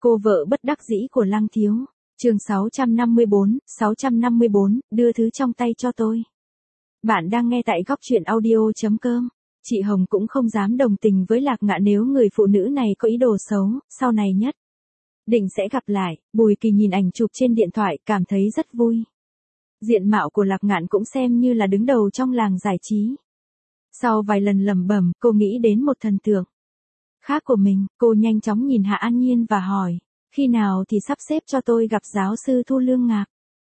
Cô vợ bất đắc dĩ của Lăng Thiếu. Chương 654, đưa thứ trong tay cho tôi. Bạn đang nghe tại góc truyện audio.com. Chị Hồng cũng không dám đồng tình với Lạc Ngạn nếu người phụ nữ này có ý đồ xấu, sau này nhất định sẽ gặp lại. Bùi Kỳ nhìn ảnh chụp trên điện thoại, cảm thấy rất vui. Diện mạo của Lạc Ngạn cũng xem như là đứng đầu trong làng giải trí. Sau vài lần lẩm bẩm, cô nghĩ đến một thần tượng khác của mình, cô nhanh chóng nhìn Hạ An Nhiên và hỏi, khi nào thì sắp xếp cho tôi gặp giáo sư Thu Lương Ngạc?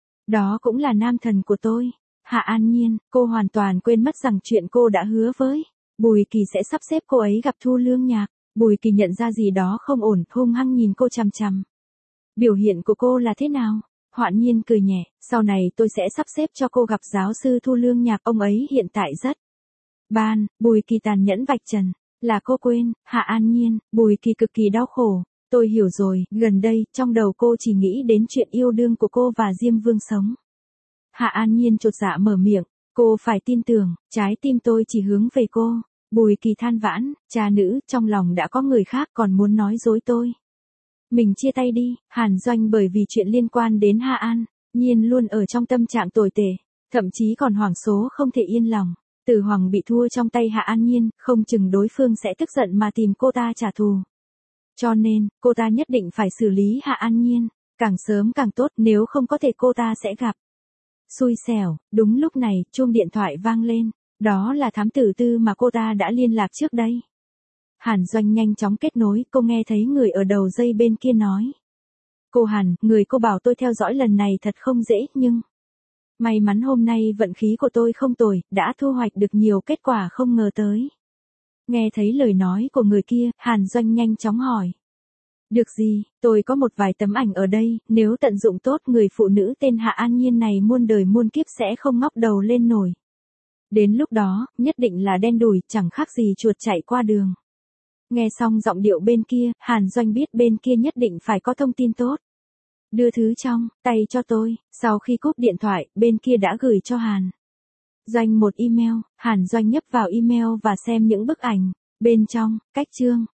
Đó cũng là nam thần của tôi. Hạ An Nhiên, cô hoàn toàn quên mất rằng chuyện cô đã hứa với Bùi Kỳ sẽ sắp xếp cô ấy gặp Thu Lương Nhạc. Bùi Kỳ nhận ra gì đó không ổn, hung hăng nhìn cô chằm chằm. Biểu hiện của cô là thế nào? Hoạn Nhiên cười nhẹ, sau này tôi sẽ sắp xếp cho cô gặp giáo sư Thu Lương Nhạc, ông ấy hiện tại rất ban. Bùi Kỳ tàn nhẫn vạch trần, là cô quên. Hạ An Nhiên, Bùi Kỳ cực kỳ đau khổ. Tôi hiểu rồi, gần đây, trong đầu cô chỉ nghĩ đến chuyện yêu đương của cô và Diêm Vương Sống. Hạ An Nhiên chột dạ mở miệng, cô phải tin tưởng, trái tim tôi chỉ hướng về cô. Bùi Kỳ than vãn, cha nữ, trong lòng đã có người khác còn muốn nói dối tôi. Mình chia tay đi. Hàn Doanh bởi vì chuyện liên quan đến Hạ An Nhiên luôn ở trong tâm trạng tồi tệ, thậm chí còn hoảng số không thể yên lòng. Từ Hoàng bị thua trong tay Hạ An Nhiên, không chừng đối phương sẽ tức giận mà tìm cô ta trả thù. Cho nên, cô ta nhất định phải xử lý Hạ An Nhiên, càng sớm càng tốt, nếu không có thể cô ta sẽ gặp xui xẻo. Đúng lúc này, chuông điện thoại vang lên, đó là thám tử Tư mà cô ta đã liên lạc trước đây. Hàn Doanh nhanh chóng kết nối, cô nghe thấy người ở đầu dây bên kia nói. Cô Hàn, người cô bảo tôi theo dõi lần này thật không dễ, nhưng may mắn hôm nay vận khí của tôi không tồi, đã thu hoạch được nhiều kết quả không ngờ tới. Nghe thấy lời nói của người kia, Hàn Doanh nhanh chóng hỏi. Được gì, tôi có một vài tấm ảnh ở đây, nếu tận dụng tốt, người phụ nữ tên Hạ An Nhiên này muôn đời muôn kiếp sẽ không ngóc đầu lên nổi. Đến lúc đó, nhất định là đen đủi, chẳng khác gì chuột chạy qua đường. Nghe xong giọng điệu bên kia, Hàn Doanh biết bên kia nhất định phải có thông tin tốt. Đưa thứ trong tay cho tôi. Sau khi cúp điện thoại, bên kia đã gửi cho Hàn Doanh một email. Hàn Doanh nhấp vào email và xem những bức ảnh bên trong. Cách chương